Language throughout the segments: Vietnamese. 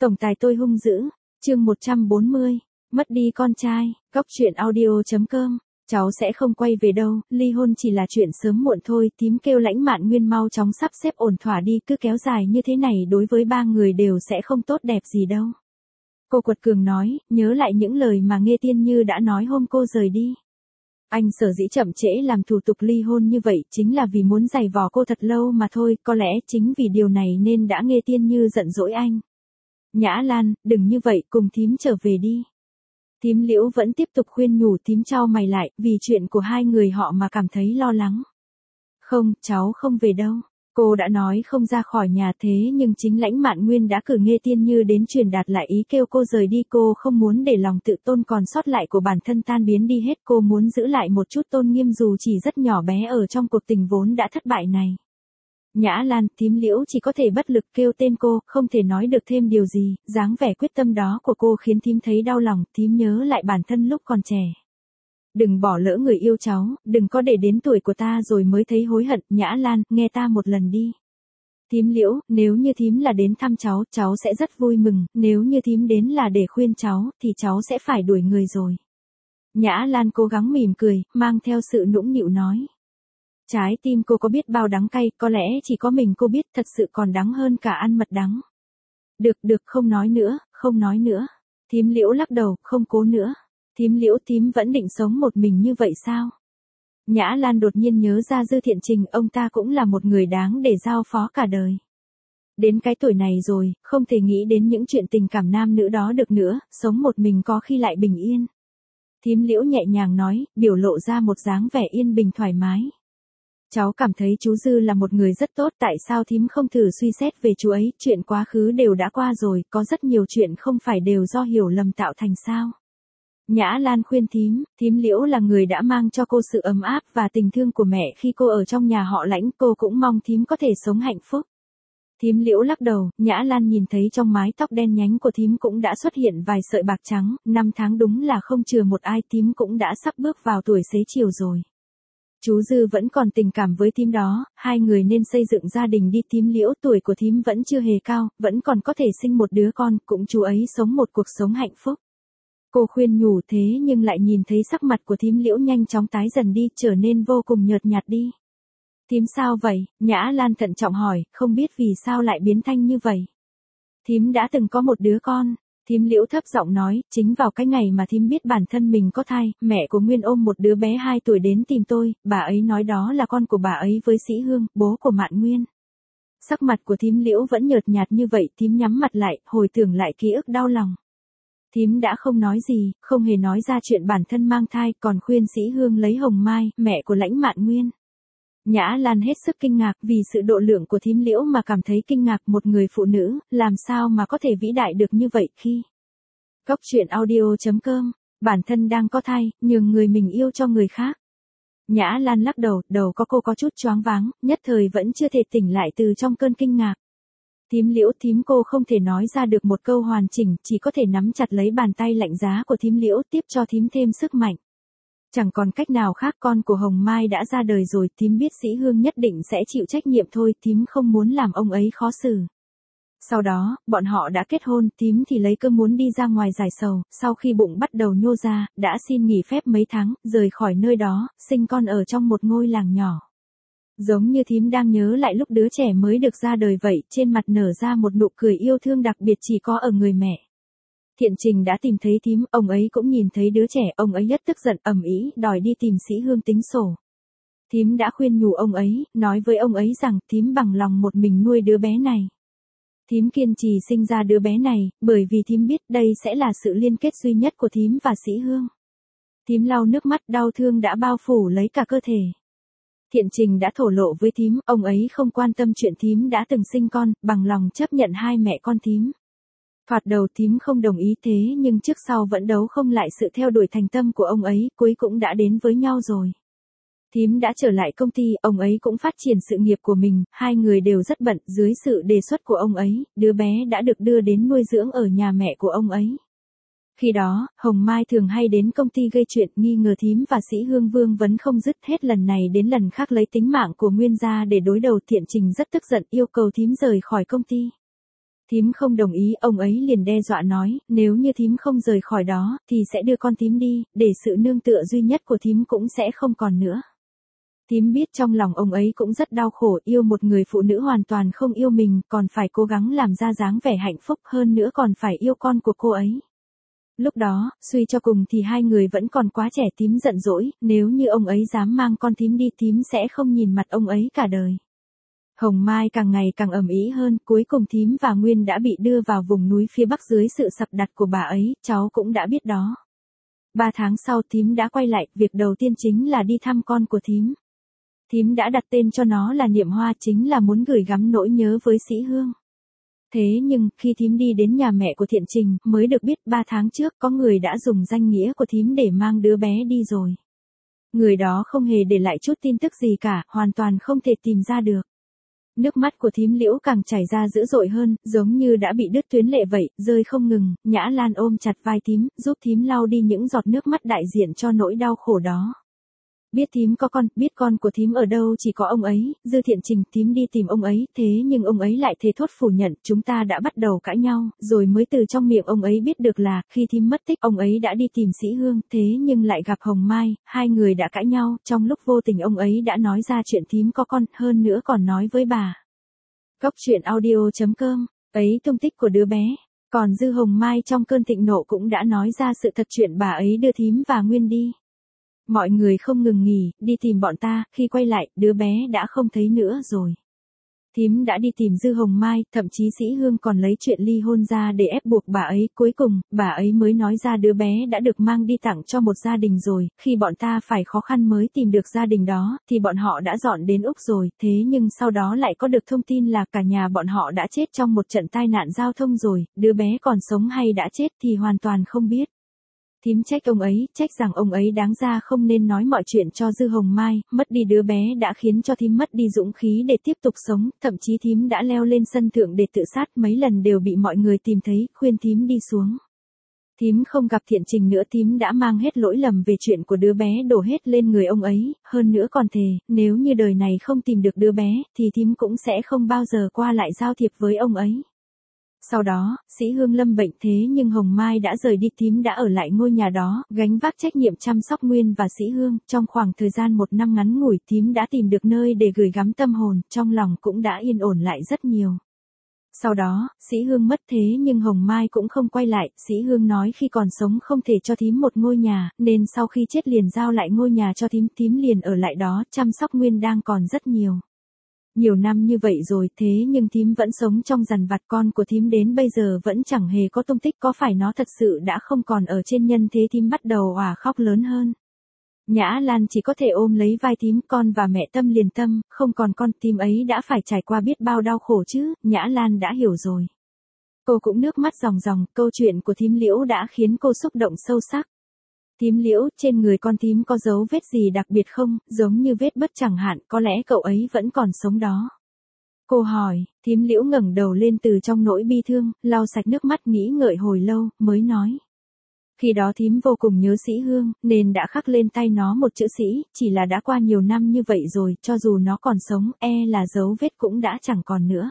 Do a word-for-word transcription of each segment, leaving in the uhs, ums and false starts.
Tổng tài tôi hung dữ, chương một trăm bốn mươi, mất đi con trai, góc truyện audio.com, cháu sẽ không quay về đâu, ly hôn chỉ là chuyện sớm muộn thôi, tím kêu Lãnh Mạn Nguyên mau chóng sắp xếp ổn thỏa đi, cứ kéo dài như thế này đối với ba người đều sẽ không tốt đẹp gì đâu. Cô quật cường nói, nhớ lại những lời mà Nghê Tiên Như đã nói hôm cô rời đi. Anh sở dĩ chậm trễ làm thủ tục ly hôn như vậy chính là vì muốn giày vò cô thật lâu mà thôi, có lẽ chính vì điều này nên đã Nghê Tiên Như giận dỗi anh. Nhã Lan, đừng như vậy, cùng thím trở về đi. Thím Liễu vẫn tiếp tục khuyên nhủ, thím chau mày lại, vì chuyện của hai người họ mà cảm thấy lo lắng. Không, cháu không về đâu. Cô đã nói không ra khỏi nhà thế nhưng chính Lãnh Mạn Nguyên đã cử Nghê Tiên Như đến truyền đạt lại ý kêu cô rời đi, cô không muốn để lòng tự tôn còn sót lại của bản thân tan biến đi hết, cô muốn giữ lại một chút tôn nghiêm dù chỉ rất nhỏ bé ở trong cuộc tình vốn đã thất bại này. Nhã Lan, thím Liễu chỉ có thể bất lực kêu tên cô, không thể nói được thêm điều gì, dáng vẻ quyết tâm đó của cô khiến thím thấy đau lòng, thím nhớ lại bản thân lúc còn trẻ. Đừng bỏ lỡ người yêu cháu, đừng có để đến tuổi của ta rồi mới thấy hối hận, Nhã Lan, nghe ta một lần đi. Thím Liễu, nếu như thím là đến thăm cháu, cháu sẽ rất vui mừng, nếu như thím đến là để khuyên cháu, thì cháu sẽ phải đuổi người rồi. Nhã Lan cố gắng mỉm cười, mang theo sự nũng nịu nói. Trái tim cô có biết bao đắng cay, có lẽ chỉ có mình cô biết, thật sự còn đắng hơn cả ăn mật đắng. Được, được, không nói nữa, không nói nữa. Thím Liễu lắc đầu, không cố nữa. Thím Liễu, thím vẫn định sống một mình như vậy sao? Nhã Lan đột nhiên nhớ ra Dư Thiện Trình, ông ta cũng là một người đáng để giao phó cả đời. Đến cái tuổi này rồi, không thể nghĩ đến những chuyện tình cảm nam nữ đó được nữa, sống một mình có khi lại bình yên. Thím Liễu nhẹ nhàng nói, biểu lộ ra một dáng vẻ yên bình thoải mái. Cháu cảm thấy chú Dư là một người rất tốt, tại sao thím không thử suy xét về chú ấy, chuyện quá khứ đều đã qua rồi, có rất nhiều chuyện không phải đều do hiểu lầm tạo thành sao. Nhã Lan khuyên thím, thím Liễu là người đã mang cho cô sự ấm áp và tình thương của mẹ khi cô ở trong nhà họ Lãnh, cô cũng mong thím có thể sống hạnh phúc. Thím Liễu lắc đầu, Nhã Lan nhìn thấy trong mái tóc đen nhánh của thím cũng đã xuất hiện vài sợi bạc trắng, năm tháng đúng là không chừa một ai, thím cũng đã sắp bước vào tuổi xế chiều rồi. Chú Dư vẫn còn tình cảm với thím đó, hai người nên xây dựng gia đình đi, thím Liễu, tuổi của thím vẫn chưa hề cao, vẫn còn có thể sinh một đứa con, cũng chú ấy sống một cuộc sống hạnh phúc. Cô khuyên nhủ thế nhưng lại nhìn thấy sắc mặt của thím Liễu nhanh chóng tái dần đi, trở nên vô cùng nhợt nhạt đi. Thím sao vậy? Nhã Lan thận trọng hỏi, không biết vì sao lại biến thanh như vậy. Thím đã từng có một đứa con. Thím Liễu thấp giọng nói, chính vào cái ngày mà thím biết bản thân mình có thai, mẹ của Nguyên ôm một đứa bé hai tuổi đến tìm tôi, bà ấy nói đó là con của bà ấy với Sĩ Hương, bố của Mạn Nguyên. Sắc mặt của thím Liễu vẫn nhợt nhạt như vậy, thím nhắm mặt lại, hồi tưởng lại ký ức đau lòng. Thím đã không nói gì, không hề nói ra chuyện bản thân mang thai, còn khuyên Sĩ Hương lấy Hồng Mai, mẹ của Lãnh Mạn Nguyên. Nhã Lan hết sức kinh ngạc, vì sự độ lượng của thím Liễu mà cảm thấy kinh ngạc, một người phụ nữ, làm sao mà có thể vĩ đại được như vậy khi. Góc truyện audio.com, bản thân đang có thai, nhường người mình yêu cho người khác. Nhã Lan lắc đầu, đầu có cô có chút choáng váng, nhất thời vẫn chưa thể tỉnh lại từ trong cơn kinh ngạc. Thím Liễu, thím cô không thể nói ra được một câu hoàn chỉnh, chỉ có thể nắm chặt lấy bàn tay lạnh giá của thím Liễu, tiếp cho thím thêm sức mạnh. Chẳng còn cách nào khác, con của Hồng Mai đã ra đời rồi, thím biết Sĩ Hương nhất định sẽ chịu trách nhiệm thôi, thím không muốn làm ông ấy khó xử. Sau đó, bọn họ đã kết hôn, thím thì lấy cơ muốn đi ra ngoài giải sầu, sau khi bụng bắt đầu nhô ra, đã xin nghỉ phép mấy tháng, rời khỏi nơi đó, sinh con ở trong một ngôi làng nhỏ. Giống như thím đang nhớ lại lúc đứa trẻ mới được ra đời vậy, trên mặt nở ra một nụ cười yêu thương đặc biệt chỉ có ở người mẹ. Thiện Trình đã tìm thấy thím, ông ấy cũng nhìn thấy đứa trẻ, ông ấy rất tức giận, ầm ĩ, đòi đi tìm Sĩ Hương tính sổ. Thím đã khuyên nhủ ông ấy, nói với ông ấy rằng thím bằng lòng một mình nuôi đứa bé này. Thím kiên trì sinh ra đứa bé này, bởi vì thím biết đây sẽ là sự liên kết duy nhất của thím và Sĩ Hương. Thím lau nước mắt, đau thương đã bao phủ lấy cả cơ thể. Thiện Trình đã thổ lộ với thím, ông ấy không quan tâm chuyện thím đã từng sinh con, bằng lòng chấp nhận hai mẹ con thím. Thoạt đầu thím không đồng ý thế nhưng trước sau vẫn đấu không lại sự theo đuổi thành tâm của ông ấy, cuối cũng đã đến với nhau rồi. Thím đã trở lại công ty, ông ấy cũng phát triển sự nghiệp của mình, hai người đều rất bận, dưới sự đề xuất của ông ấy, đứa bé đã được đưa đến nuôi dưỡng ở nhà mẹ của ông ấy. Khi đó, Hồng Mai thường hay đến công ty gây chuyện, nghi ngờ thím và Sĩ Hương vương vấn không dứt, hết lần này đến lần khác lấy tính mạng của Nguyên gia để đối đầu. Thiện Trình rất tức giận, yêu cầu thím rời khỏi công ty. Thím không đồng ý, ông ấy liền đe dọa nói, nếu như thím không rời khỏi đó, thì sẽ đưa con thím đi, để sự nương tựa duy nhất của thím cũng sẽ không còn nữa. Thím biết trong lòng ông ấy cũng rất đau khổ, yêu một người phụ nữ hoàn toàn không yêu mình, còn phải cố gắng làm ra dáng vẻ hạnh phúc, hơn nữa còn phải yêu con của cô ấy. Lúc đó, suy cho cùng thì hai người vẫn còn quá trẻ, thím giận dỗi, nếu như ông ấy dám mang con thím đi, thím sẽ không nhìn mặt ông ấy cả đời. Hồng Mai càng ngày càng ầm ĩ hơn, cuối cùng thím và Nguyên đã bị đưa vào vùng núi phía bắc dưới sự sắp đặt của bà ấy, cháu cũng đã biết đó. Ba tháng sau thím đã quay lại, việc đầu tiên chính là đi thăm con của thím. Thím đã đặt tên cho nó là Niệm Hoa, chính là muốn gửi gắm nỗi nhớ với Sĩ Hương. Thế nhưng, khi thím đi đến nhà mẹ của Thiện Trình, mới được biết ba tháng trước có người đã dùng danh nghĩa của thím để mang đứa bé đi rồi. Người đó không hề để lại chút tin tức gì cả, hoàn toàn không thể tìm ra được. Nước mắt của thím Liễu càng chảy ra dữ dội hơn, giống như đã bị đứt tuyến lệ vậy, rơi không ngừng. Nhã Lan ôm chặt vai thím, giúp thím lau đi những giọt nước mắt đại diện cho nỗi đau khổ đó. Biết thím có con, biết con của thím ở đâu chỉ có ông ấy, Dư Thiện Trình, thím đi tìm ông ấy, thế nhưng ông ấy lại thề thốt phủ nhận, chúng ta đã bắt đầu cãi nhau, rồi mới từ trong miệng ông ấy biết được là, khi thím mất tích, ông ấy đã đi tìm Sĩ Hương, thế nhưng lại gặp Hồng Mai, hai người đã cãi nhau, trong lúc vô tình ông ấy đã nói ra chuyện thím có con, hơn nữa còn nói với bà. Góc truyện audio chấm com, ấy tung tích của đứa bé, còn Dư Hồng Mai trong cơn thịnh nộ cũng đã nói ra sự thật chuyện bà ấy đưa thím và Nguyên đi. Mọi người không ngừng nghỉ, đi tìm bọn ta, khi quay lại, đứa bé đã không thấy nữa rồi. Thím đã đi tìm Dư Hồng Mai, thậm chí Sĩ Hương còn lấy chuyện ly hôn ra để ép buộc bà ấy, cuối cùng, bà ấy mới nói ra đứa bé đã được mang đi tặng cho một gia đình rồi, khi bọn ta phải khó khăn mới tìm được gia đình đó, thì bọn họ đã dọn đến Úc rồi, thế nhưng sau đó lại có được thông tin là cả nhà bọn họ đã chết trong một trận tai nạn giao thông rồi, đứa bé còn sống hay đã chết thì hoàn toàn không biết. Thím trách ông ấy, trách rằng ông ấy đáng ra không nên nói mọi chuyện cho Dư Hồng Mai, mất đi đứa bé đã khiến cho thím mất đi dũng khí để tiếp tục sống, thậm chí thím đã leo lên sân thượng để tự sát, mấy lần đều bị mọi người tìm thấy, khuyên thím đi xuống. Thím không gặp Thiện Trình nữa, thím đã mang hết lỗi lầm về chuyện của đứa bé đổ hết lên người ông ấy, hơn nữa còn thề, nếu như đời này không tìm được đứa bé, thì thím cũng sẽ không bao giờ qua lại giao thiệp với ông ấy. Sau đó, Sĩ Hương lâm bệnh, thế nhưng Hồng Mai đã rời đi, thím đã ở lại ngôi nhà đó, gánh vác trách nhiệm chăm sóc Nguyên và Sĩ Hương, trong khoảng thời gian một năm ngắn ngủi, thím đã tìm được nơi để gửi gắm tâm hồn, trong lòng cũng đã yên ổn lại rất nhiều. Sau đó, Sĩ Hương mất, thế nhưng Hồng Mai cũng không quay lại, Sĩ Hương nói khi còn sống không thể cho thím một ngôi nhà, nên sau khi chết liền giao lại ngôi nhà cho thím, thím liền ở lại đó, chăm sóc Nguyên đang còn rất nhiều. Nhiều năm như vậy rồi, thế nhưng thím vẫn sống trong dằn vặt, con của thím đến bây giờ vẫn chẳng hề có tung tích, có phải nó thật sự đã không còn ở trên nhân thế? Thím bắt đầu òa khóc lớn hơn. Nhã Lan chỉ có thể ôm lấy vai thím, con và mẹ tâm liền tâm, không còn con, thím ấy đã phải trải qua biết bao đau khổ chứ, Nhã Lan đã hiểu rồi. Cô cũng nước mắt ròng ròng, câu chuyện của thím Liễu đã khiến cô xúc động sâu sắc. Thím Liễu, trên người con thím có dấu vết gì đặc biệt không, giống như vết bứt chẳng hạn, có lẽ cậu ấy vẫn còn sống đó. Cô hỏi, thím Liễu ngẩng đầu lên từ trong nỗi bi thương, lau sạch nước mắt nghĩ ngợi hồi lâu, mới nói. Khi đó thím vô cùng nhớ Sĩ Hương, nên đã khắc lên tay nó một chữ Sĩ, chỉ là đã qua nhiều năm như vậy rồi, cho dù nó còn sống, e là dấu vết cũng đã chẳng còn nữa.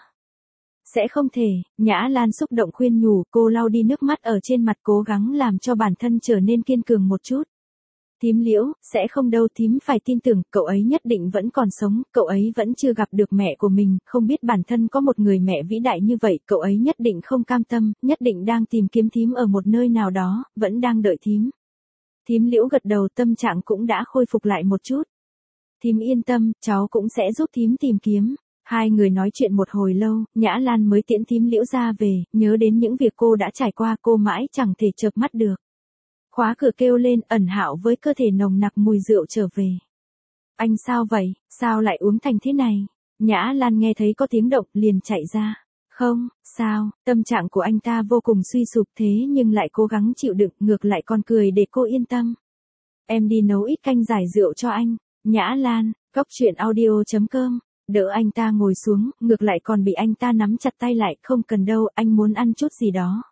Sẽ không thể, Nhã Lan xúc động khuyên nhủ, cô lau đi nước mắt ở trên mặt, cố gắng làm cho bản thân trở nên kiên cường một chút. Thím Liễu, sẽ không đâu, thím phải tin tưởng, cậu ấy nhất định vẫn còn sống, cậu ấy vẫn chưa gặp được mẹ của mình, không biết bản thân có một người mẹ vĩ đại như vậy, cậu ấy nhất định không cam tâm, nhất định đang tìm kiếm thím ở một nơi nào đó, vẫn đang đợi thím. Thím Liễu gật đầu, tâm trạng cũng đã khôi phục lại một chút. Thím yên tâm, cháu cũng sẽ giúp thím tìm kiếm. Hai người nói chuyện một hồi lâu, Nhã Lan mới tiễn thím Liễu ra về, nhớ đến những việc cô đã trải qua, cô mãi chẳng thể chợp mắt được. Khóa cửa kêu lên, Ẩn Hạo với cơ thể nồng nặc mùi rượu trở về. Anh sao vậy, sao lại uống thành thế này? Nhã Lan nghe thấy có tiếng động, liền chạy ra. Không, sao, tâm trạng của anh ta vô cùng suy sụp, thế nhưng lại cố gắng chịu đựng, ngược lại còn cười để cô yên tâm. Em đi nấu ít canh giải rượu cho anh. Nhã Lan, góc truyện audio chấm com. Đỡ anh ta ngồi xuống, ngược lại còn bị anh ta nắm chặt tay lại, không cần đâu, anh muốn ăn chút gì đó.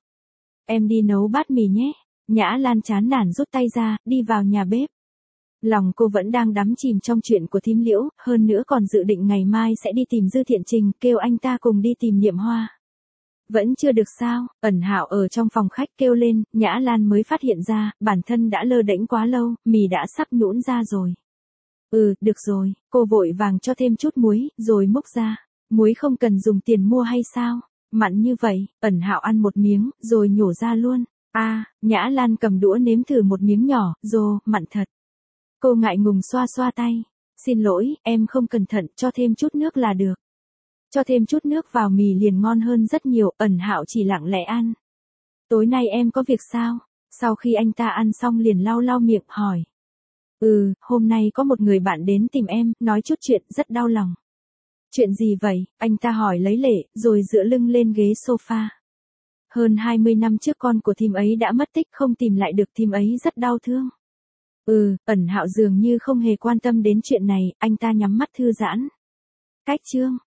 Em đi nấu bát mì nhé. Nhã Lan chán nản rút tay ra, đi vào nhà bếp. Lòng cô vẫn đang đắm chìm trong chuyện của thím Liễu, hơn nữa còn dự định ngày mai sẽ đi tìm Dư Thiện Trình, kêu anh ta cùng đi tìm Niệm Hoa. Vẫn chưa được sao? Ẩn Hạo ở trong phòng khách kêu lên, Nhã Lan mới phát hiện ra, bản thân đã lơ đễnh quá lâu, mì đã sắp nhũn ra rồi. Ừ, được rồi, cô vội vàng cho thêm chút muối, rồi múc ra. Muối không cần dùng tiền mua hay sao? Mặn như vậy, Ẩn Hạo ăn một miếng, rồi nhổ ra luôn. A, à, Nhã Lan cầm đũa nếm thử một miếng nhỏ, rồ, mặn thật. Cô ngại ngùng xoa xoa tay. Xin lỗi, em không cẩn thận, cho thêm chút nước là được. Cho thêm chút nước vào mì liền ngon hơn rất nhiều, Ẩn Hạo chỉ lặng lẽ ăn. Tối nay em có việc sao? Sau khi anh ta ăn xong liền lau lau miệng, hỏi. Ừ, hôm nay có một người bạn đến tìm em, nói chút chuyện rất đau lòng. Chuyện gì vậy? Anh ta hỏi lấy lệ, rồi dựa lưng lên ghế sofa. Hơn hai mươi năm trước con của thím ấy đã mất tích, không tìm lại được, thím ấy rất đau thương. Ừ, Ẩn Hạo dường như không hề quan tâm đến chuyện này, anh ta nhắm mắt thư giãn. Cách chương